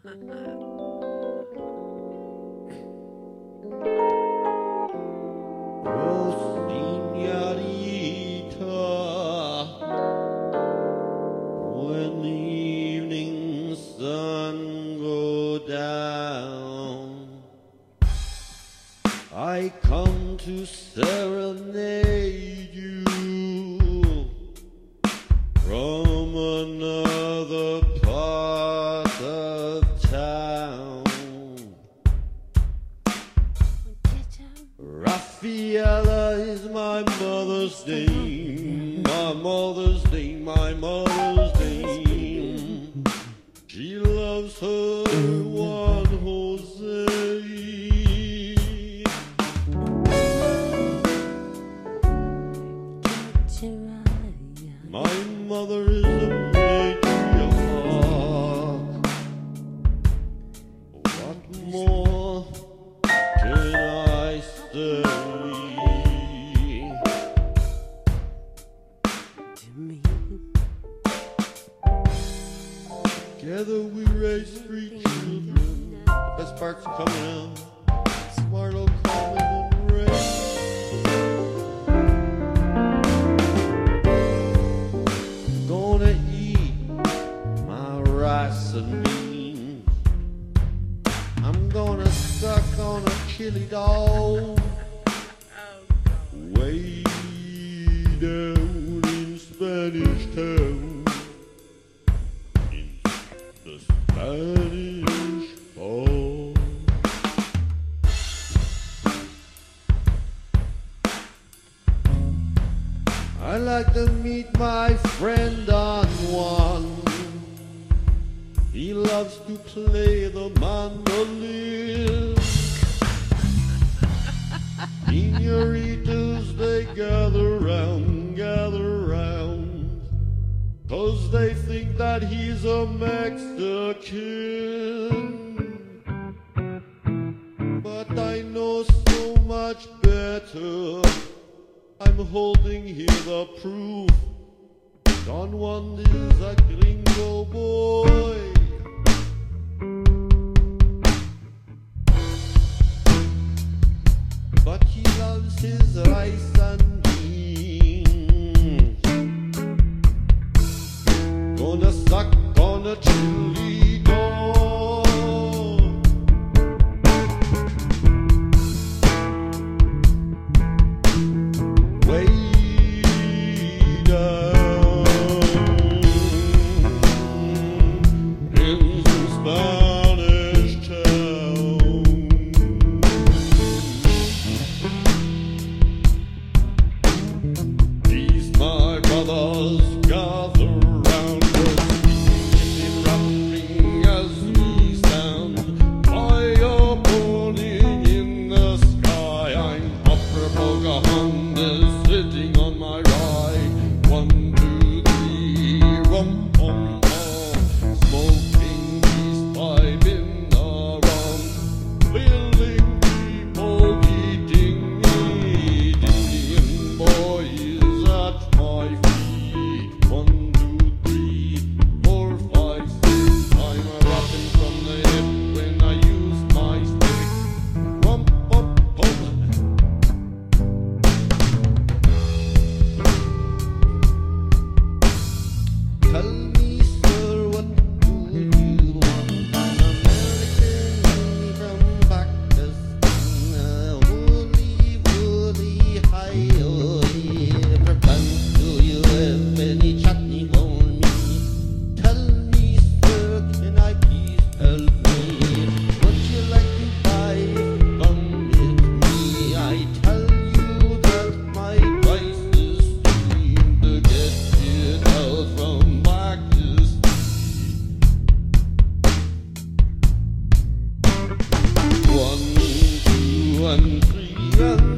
Oh, señorita, when the evening sun go down, I come to serenade you from another part of town. Raffaella is my mother's name, my mother's name, my mother's name. She loves her Juan Jose. My mother is a matriarch. What more can I say? Together we raise 3 children. The best part's coming out. Smart old Carmen and Ray. Gonna eat my rice and beans. I'm gonna suck on a chili dog. Way down in Spanish Town. The Spanish Fall. I like to meet my friend Don Juan. He loves to play the mandolin. Señoritas, they gather round, 'cause they think that he's a Mexican. But I know so much better. I'm holding here the proof. Don Juan is a gringo boy. But he loves his rice and beans. Gonna suck on a chili dog. Way down in Spanish Town. These my brothers gather round us, singing roughly as we stand. Fire burning in the sky. I'm Opera Pocahontas sitting on my right. 1, 2, 3, rum pum pum. Smoking peace pipe in the rum. Feeling people eating meat. Indian boys at my feet. 1, 2, 3, 4, 5, 6. I'm a rockin' from the hip when I use my stick. Rum pum pum. Tell me, sir, what do you want? I'm American from Pakistan. Woolly, hi-oh, ever plans do you have any chutney for me? Tell me, sir, can I please help me? Would you like to buy from with me? I tell you that my price is cheap to get it out from Pakistan. 1, 2, and 3, and